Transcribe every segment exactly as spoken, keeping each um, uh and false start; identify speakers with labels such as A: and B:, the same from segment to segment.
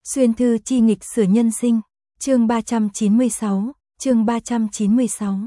A: Xuyên thư chi nghịch sửa nhân sinh, chương ba trăm chín mươi sáu, chương ba trăm chín mươi sáu.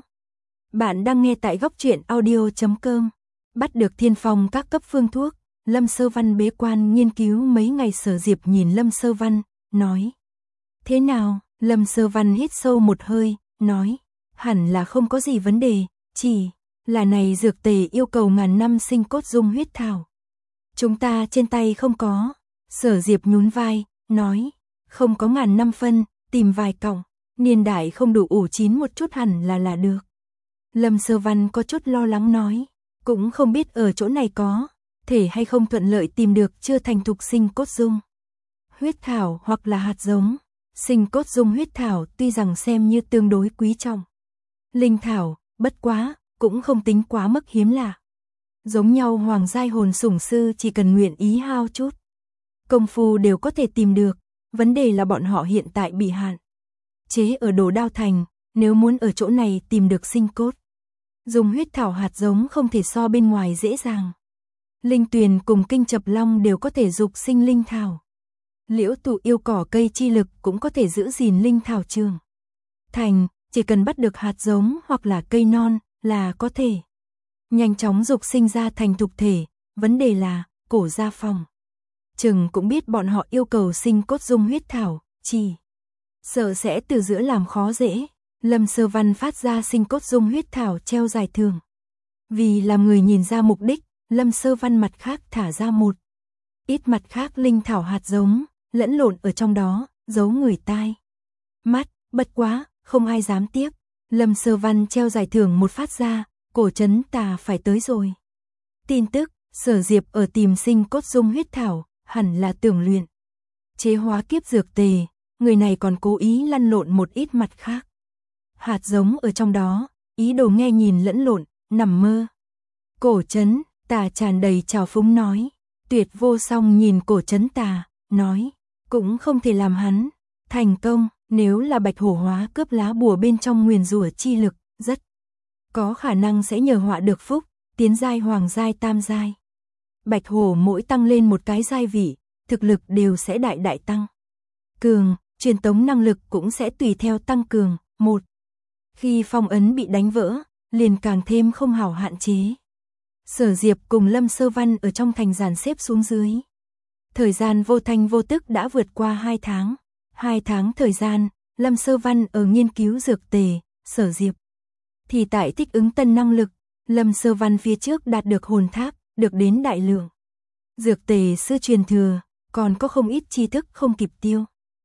A: Bạn đang nghe tại góc truyện audio chấm com. Bắt được Thiên Phong các cấp phương thuốc, Lâm Sơ Văn bế quan nghiên cứu mấy ngày. Sở Diệp nhìn Lâm Sơ Văn, nói. Thế nào? Lâm Sơ Văn hít sâu một hơi, nói. Hẳn là không có gì vấn đề, chỉ là này dược tề yêu cầu ngàn năm sinh cốt dung huyết thảo. Chúng ta trên tay không có. Sở Diệp nhún vai, nói. Không có ngàn năm phân, tìm vài cọng, niên đại không đủ ủ chín một chút hẳn là là được. Lâm Sơ Văn có chút lo lắng nói. Cũng không biết ở chỗ này có thể hay không thuận lợi tìm được chưa thành thục sinh cốt dung huyết thảo hoặc là hạt giống. Sinh cốt dung huyết thảo tuy rằng xem như tương đối quý trọng linh thảo, bất quá cũng không tính quá mức hiếm lạ. Giống nhau hoàng giai hồn sủng sư chỉ cần nguyện ý hao chút công phu đều có thể tìm được. Vấn đề là bọn họ hiện tại bị hạn chế ở Đồ Đao Thành, nếu muốn ở chỗ này tìm được sinh cốt dùng huyết thảo hạt giống không thể so bên ngoài dễ dàng. Linh Tuyền cùng Kinh Chập Long đều có thể dục sinh linh thảo. Liễu Tụ yêu cỏ cây chi lực cũng có thể giữ gìn linh thảo trường thành, chỉ cần bắt được hạt giống hoặc là cây non là có thể nhanh chóng dục sinh ra thành thục thể. Vấn đề là Cổ Gia Phòng chừng cũng biết bọn họ yêu cầu sinh cốt dung huyết thảo, chỉ sợ sẽ từ giữa làm khó dễ. Lâm Sơ Văn phát ra sinh cốt dung huyết thảo treo giải thưởng. Vì làm người nhìn ra mục đích, Lâm Sơ Văn mặt khác thả ra một ít mặt khác linh thảo hạt giống, lẫn lộn ở trong đó, giấu người tai mắt, bất quá, không ai dám tiếc. Lâm Sơ Văn treo giải thưởng một phát ra, Cổ Trấn Tà phải tới rồi. Tin tức, Sở Diệp ở tìm sinh cốt dung huyết thảo, hẳn là tưởng luyện chế hóa kiếp dược tề, người này còn cố ý lăn lộn một ít mặt khác hạt giống ở trong đó, ý đồ nghe nhìn lẫn lộn, nằm mơ. Cổ Trấn Tà tràn đầy trào phúng nói. Tuyệt Vô Song nhìn Cổ Trấn Tà, nói, cũng không thể làm hắn thành công. Nếu là bạch hổ hóa cướp lá bùa bên trong nguyền rủa chi lực, rất có khả năng sẽ nhờ họa được phúc, tiến giai hoàng giai tam giai. Bạch hổ mỗi tăng lên một cái giai vị, thực lực đều sẽ đại đại tăng cường, truyền tống năng lực cũng sẽ tùy theo tăng cường. Một khi phong ấn bị đánh vỡ, liền càng thêm không hảo hạn chế. Sở Diệp cùng Lâm Sơ Văn ở trong thành dàn xếp xuống dưới. Thời gian vô thanh vô tức đã vượt qua hai tháng. Hai tháng thời gian, Lâm Sơ Văn ở nghiên cứu dược tề, Sở Diệp thì tại thích ứng tân năng lực. Lâm Sơ Văn phía trước đạt được hồn tháp, được đến đại lượng dược tề sư truyền thừa, còn có không ít tri thức không kịp tiêu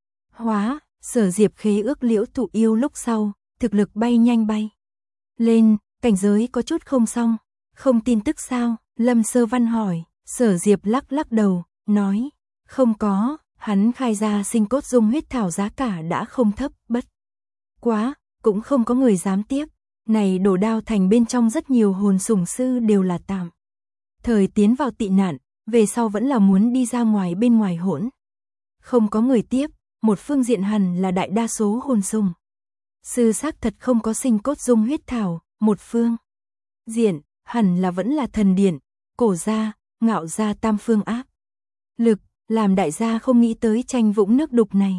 A: hóa. Sở Diệp khế ước Liễu Tụ yêu lúc sau, thực lực bay nhanh bay lên, cảnh giới có chút không xong. Không tin tức sao? Lâm Sơ Văn hỏi. Sở Diệp lắc lắc đầu, nói, không có. Hắn khai ra sinh cốt dung huyết thảo giá cả đã không thấp, bất quá, cũng không có người dám tiếp. Này Đồ Đao Thành bên trong rất nhiều hồn sủng sư đều là tạm thời tiến vào tị nạn, về sau vẫn là muốn đi ra ngoài bên ngoài hỗn. Không có người tiếp, một phương diện hẳn là đại đa số hồn sủng sư xác thật không có sinh cốt dung huyết thảo, một phương diện hẳn là vẫn là thần điện, Cổ gia, Ngạo gia tam phương áp lực, làm đại gia không nghĩ tới tranh vũng nước đục này.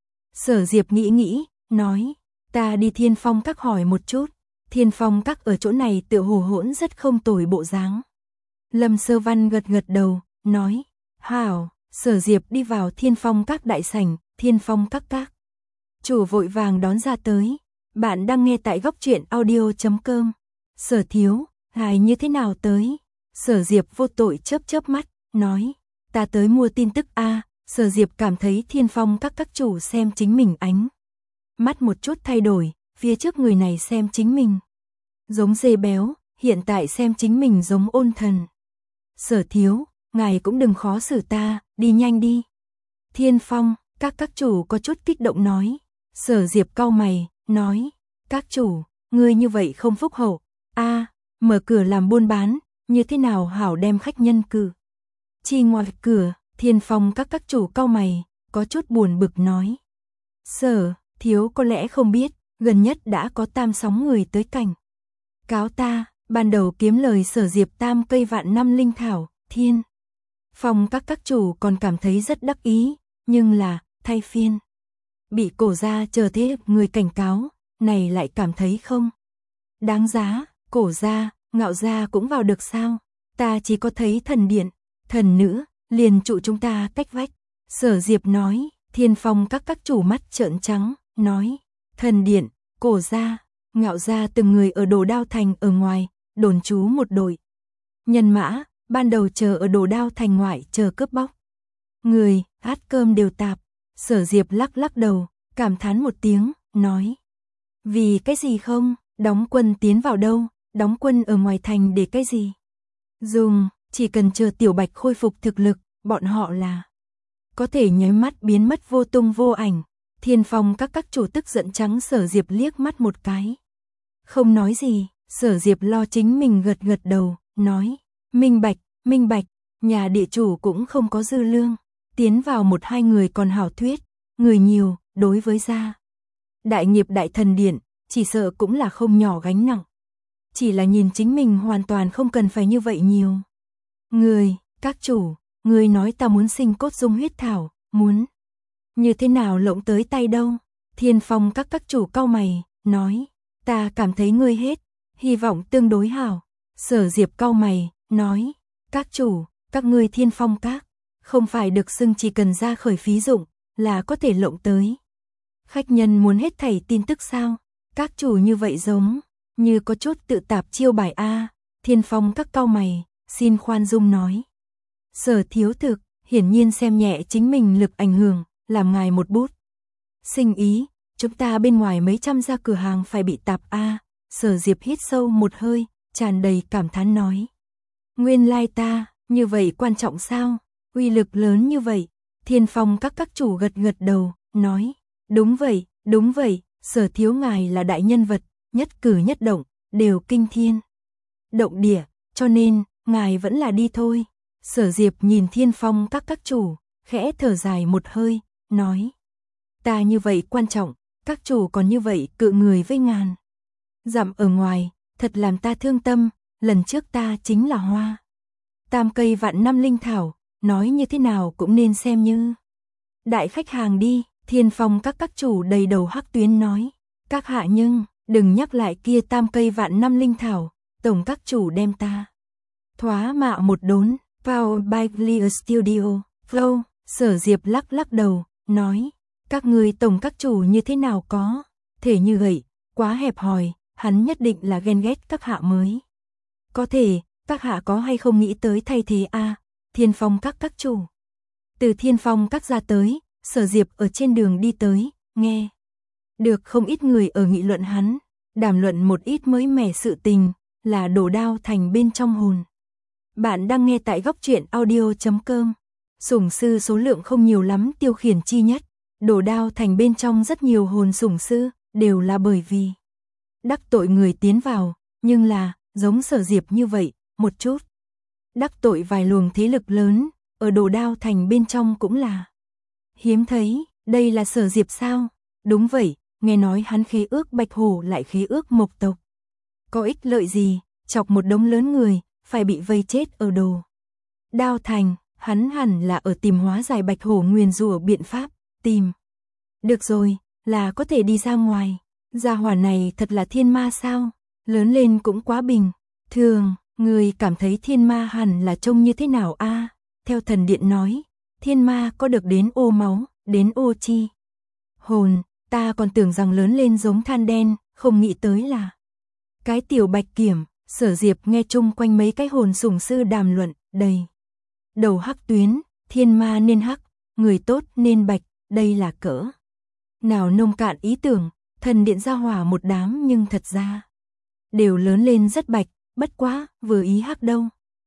A: Sở Diệp nghĩ nghĩ, nói, ta đi Thiên Phong các hỏi một chút. Thiên Phong các ở chỗ này tựa hồ hỗn rất không tồi bộ dáng. Lâm Sơ Văn gật gật đầu, nói, hảo. Sở Diệp đi vào Thiên Phong các đại sảnh. Thiên Phong các các chủ vội vàng đón ra tới. Bạn đang nghe tại góc truyện audio chấm com. Sở thiếu, ngài như thế nào tới? Sở Diệp vô tội chớp chớp mắt, nói, ta tới mua tin tức a. À. Sở Diệp cảm thấy Thiên Phong các các chủ xem chính mình ánh mắt một chút thay đổi, phía trước người này xem chính mình giống dê béo, hiện tại xem chính mình giống ôn thần. Sở thiếu, ngài cũng đừng khó xử ta, đi nhanh đi. Thiên Phong các các chủ có chút kích động nói. Sở Diệp cau mày, nói, các chủ, ngươi như vậy không phúc hậu. A, à, mở cửa làm buôn bán, như thế nào hảo đem khách nhân cử chi ngoài cửa? Thiên Phong các các chủ cau mày, có chút buồn bực nói. Sở thiếu có lẽ không biết, gần nhất đã có tam sóng người tới cảnh cáo ta, ban đầu kiếm lời Sở Diệp tam cây vạn năm linh thảo. Thiên Phong các các chủ còn cảm thấy rất đắc ý, nhưng là thay phiên. Bị cổ gia chờ thế người cảnh cáo, này lại cảm thấy không đáng giá, cổ gia, ngạo gia cũng vào được sao? Ta chỉ có thấy thần điện, thần nữ, liền trụ chúng ta cách vách. Sở Diệp nói, Thiên Phong các các chủ mắt trợn trắng, nói, thần điện, cổ gia, ngạo gia từng người ở Đồ Đao Thành ở ngoài, đồn trú một đội. Nhân mã, ban đầu chờ ở Đồ Đao Thành ngoại chờ cướp bóc. Người, hát cơm đều tạp. Sở Diệp lắc lắc đầu, cảm thán một tiếng, nói. Vì cái gì không, đóng quân tiến vào đâu, đóng quân ở ngoài thành để cái gì? Dùng, chỉ cần chờ Tiểu Bạch khôi phục thực lực, bọn họ là có thể nháy mắt biến mất vô tung vô ảnh. Thiên Phong các các chủ tức giận trắng Sở Diệp liếc mắt một cái. Không nói gì, Sở Diệp lo chính mình gật gật đầu, nói. Minh bạch, minh bạch, nhà địa chủ cũng không có dư lương. Tiến vào một hai người còn hảo thuyết, người nhiều, đối với gia đại nghiệp đại thần điện, chỉ sợ cũng là không nhỏ gánh nặng. Chỉ là nhìn chính mình hoàn toàn không cần phải như vậy nhiều. Người, các chủ, người nói ta muốn sinh cốt dung huyết thảo, muốn như thế nào lộng tới tay đâu? Thiên Phong các các chủ cau mày, nói, ta cảm thấy ngươi hết, hy vọng tương đối hảo. Sở Diệp cau mày, nói, các chủ, các ngươi Thiên Phong các, không phải được xưng chỉ cần ra khởi phí dụng, là có thể lộng tới. Khách nhân muốn hết thảy tin tức sao? Các chủ như vậy giống, như có chút tự tạp chiêu bài A. Thiên Phong các cau mày, xin khoan dung nói. Sở thiếu thực, hiển nhiên xem nhẹ chính mình lực ảnh hưởng, làm ngài một bút. Sinh ý, chúng ta bên ngoài mấy trăm gia cửa hàng phải bị tạp A. Sở Diệp hít sâu một hơi, tràn đầy cảm thán nói. Nguyên lai ta, như vậy quan trọng sao? Uy lực lớn như vậy. Thiên Phong các các chủ gật gật đầu, nói. Đúng vậy, đúng vậy, Sở thiếu ngài là đại nhân vật, nhất cử nhất động, đều kinh thiên động địa, cho nên, ngài vẫn là đi thôi. Sở Diệp nhìn Thiên Phong các các chủ, khẽ thở dài một hơi, nói. Ta như vậy quan trọng, các chủ còn như vậy cự người với ngàn dặm ở ngoài, thật làm ta thương tâm, lần trước ta chính là hoa tam cây vạn năm linh thảo, nói như thế nào cũng nên xem như đại khách hàng đi. Thiên Phong các các chủ đầy đầu hắc tuyến nói. Các hạ nhưng, đừng nhắc lại kia tam cây vạn năm linh thảo, tổng các chủ đem ta thoá mạ một đốn. Powered by Clear Studio, Flow. Sở Diệp lắc lắc đầu, nói. Các người tổng các chủ như thế nào có thể như vậy, quá hẹp hòi, hắn nhất định là ghen ghét các hạ mới. Có thể, các hạ có hay không nghĩ tới thay thế a? À, Thiên Phong các các chủ. Từ Thiên Phong các ra tới, Sở Diệp ở trên đường đi tới, nghe được không ít người ở nghị luận hắn, đàm luận một ít mới mẻ sự tình, là Đồ Đao Thành bên trong hồn. Bạn đang nghe tại góc truyện audio chấm com. Sủng sư số lượng không nhiều lắm tiêu khiển chi nhất, Đồ Đao Thành bên trong rất nhiều hồn sủng sư, đều là bởi vì đắc tội người tiến vào, nhưng là, giống Sở Diệp như vậy, một chút đắc tội vài luồng thế lực lớn, ở Đồ Đao Thành bên trong cũng là hiếm thấy. Đây là Sở Diệp sao? Đúng vậy, nghe nói hắn khí ước Bạch Hổ lại khí ước Mộc tộc. Có ích lợi gì, chọc một đống lớn người, phải bị vây chết ở Đồ Đao Thành, hắn hẳn là ở tìm hóa giải Bạch Hổ nguyền rủa biện pháp, tìm. Được rồi, là có thể đi ra ngoài. Gia hỏa này thật là thiên ma sao? Lớn lên cũng quá bình thường, người cảm thấy thiên ma hẳn là trông như thế nào a? À, theo thần điện nói, thiên ma có được đến ô máu, đến ô chi hồn, ta còn tưởng rằng lớn lên giống than đen, không nghĩ tới là cái tiểu bạch kiểm. Sở Diệp nghe chung quanh mấy cái hồn sủng sư đàm luận, đầy đầu hắc tuyến, thiên ma nên hắc, người tốt nên bạch, đây là cỡ nào nông cạn ý tưởng. Thần điện gia hỏa một đám nhưng thật ra đều lớn lên rất bạch, bất quá, vừa ý hắc đâu.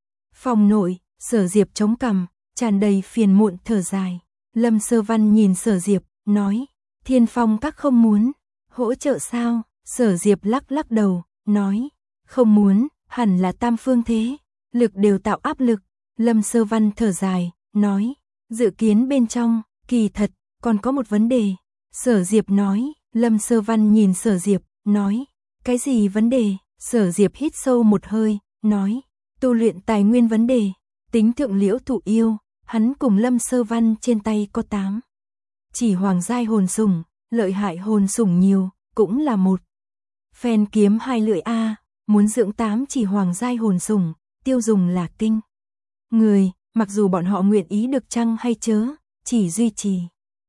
A: Phòng nội, Sở Diệp chống cằm, tràn đầy phiền muộn thở dài. Lâm Sơ Văn nhìn Sở Diệp, nói, Thiên Phong các không muốn hỗ trợ sao? Sở Diệp lắc lắc đầu, nói, không muốn, hẳn là tam phương thế lực đều tạo áp lực. Lâm Sơ Văn thở dài, nói, dự kiến bên trong, kỳ thật, còn có một vấn đề. Sở Diệp nói. Lâm Sơ Văn nhìn Sở Diệp, nói, cái gì vấn đề? Sở Diệp hít sâu một hơi, nói, tu luyện tài nguyên vấn đề. Tính thượng Liễu Thụ yêu, hắn cùng Lâm Sơ Văn trên tay có tám chỉ hoàng giai hồn sủng, lợi hại hồn sủng nhiều, cũng là một phen kiếm hai lưỡi a, muốn dưỡng tám chỉ hoàng giai hồn sủng, tiêu dùng là kinh người, mặc dù bọn họ nguyện ý được chăng hay chớ, chỉ duy trì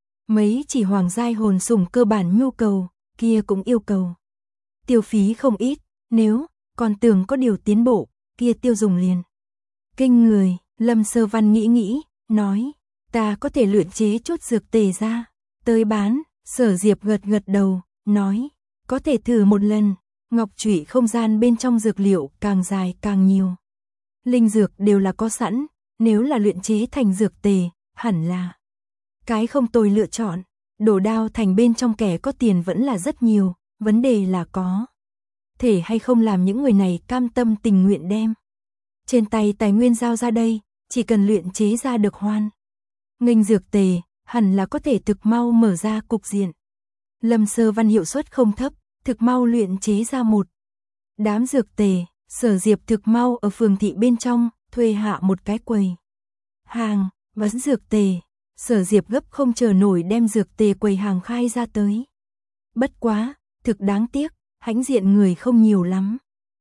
A: mấy chỉ hoàng giai hồn sủng cơ bản nhu cầu, kia cũng yêu cầu tiêu phí không ít, nếu còn tưởng có điều tiến bộ, kia tiêu dùng liền kinh người. Lâm Sơ Văn nghĩ nghĩ, nói, ta có thể luyện chế chút dược tề ra, tới bán. Sở Diệp gật gật đầu, nói, có thể thử một lần. Ngọc trụy không gian bên trong dược liệu càng dài càng nhiều, linh dược đều là có sẵn, nếu là luyện chế thành dược tề, hẳn là cái không tồi lựa chọn. Đổ đao thành bên trong kẻ có tiền vẫn là rất nhiều, vấn đề là có thể hay không làm những người này cam tâm tình nguyện đem trên tay tài nguyên giao ra đây, chỉ cần luyện chế ra được hoan nghênh dược tề, hẳn là có thể thực mau mở ra cục diện. Lâm Sơ Văn hiệu suất không thấp, thực mau luyện chế ra một đám dược tề. Sở Diệp thực mau ở phường thị bên trong thuê hạ một cái quầy hàng bán dược tề. Sở Diệp gấp không chờ nổi đem dược tề quầy hàng khai ra tới. Bất quá, thực đáng tiếc, hãnh diện người không nhiều lắm.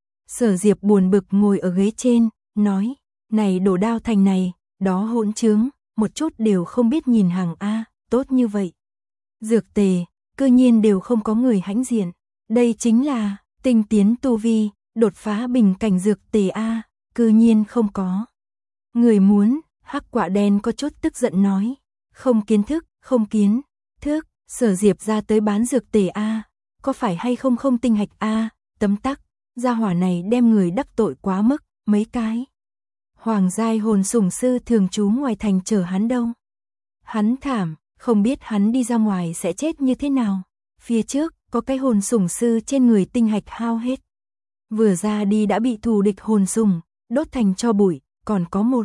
A: Sở Diệp buồn bực ngồi ở ghế trên, nói, này Đổ Đao thành này, đó hỗn trướng, một chút đều không biết nhìn hàng a, tốt như vậy. Dược tề, cơ nhiên đều không có người hãnh diện, đây chính là tinh tiến tu vi, đột phá bình cảnh dược tề a, cơ nhiên không có người muốn. Hắc Quạ Đen có chút tức giận nói, không kiến thức, không kiến thức, Sở Diệp ra tới bán dược tề a, có phải hay không không tinh hạch a, tấm tắc, gia hỏa này đem người đắc tội quá mức, mấy cái hoàng giai hồn sủng sư thường trú ngoài thành chờ hắn đâu. Hắn thảm, không biết hắn đi ra ngoài sẽ chết như thế nào. Phía trước, có cái hồn sủng sư trên người tinh hạch hao hết, vừa ra đi đã bị thù địch hồn sủng đốt thành tro bụi, còn có một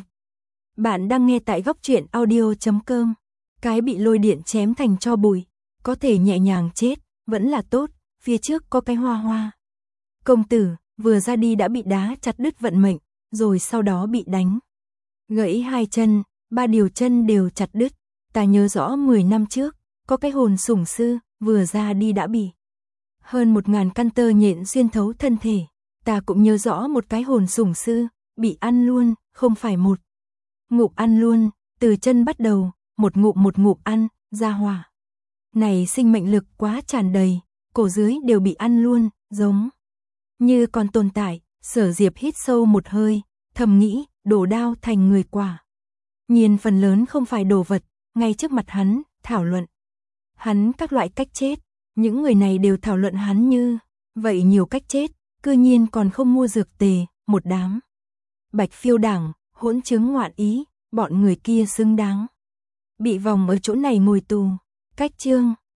A: bạn đang nghe tại góc truyện audio chấm com. Cái bị lôi điện chém thành tro bụi, có thể nhẹ nhàng chết, vẫn là tốt. Phía trước có cái Hoa Hoa công tử, vừa ra đi đã bị đá chặt đứt vận mệnh, rồi sau đó bị đánh gãy hai chân, ba điều chân đều chặt đứt. Ta nhớ rõ mười năm trước, có cái hồn sủng sư, vừa ra đi đã bị hơn một ngàn căn tơ nhện xuyên thấu thân thể. Ta cũng nhớ rõ một cái hồn sủng sư, bị ăn luôn, không phải một ngụm ăn luôn, từ chân bắt đầu, một ngụm một ngụm ăn, ra hỏa này sinh mệnh lực quá tràn đầy, cổ dưới đều bị ăn luôn, giống như còn tồn tại. Sở Diệp hít sâu một hơi, thầm nghĩ, Đổ Đao thành người quả nhiên phần lớn không phải đồ vật, ngay trước mặt hắn, thảo luận hắn các loại cách chết. Những người này đều thảo luận hắn như vậy nhiều cách chết, cư nhiên còn không mua dược tề. Một đám bạch phiêu đảng, hỗn chứng ngoạn ý, bọn người kia xứng đáng bị vòng ở chỗ này ngồi tù. Cách chương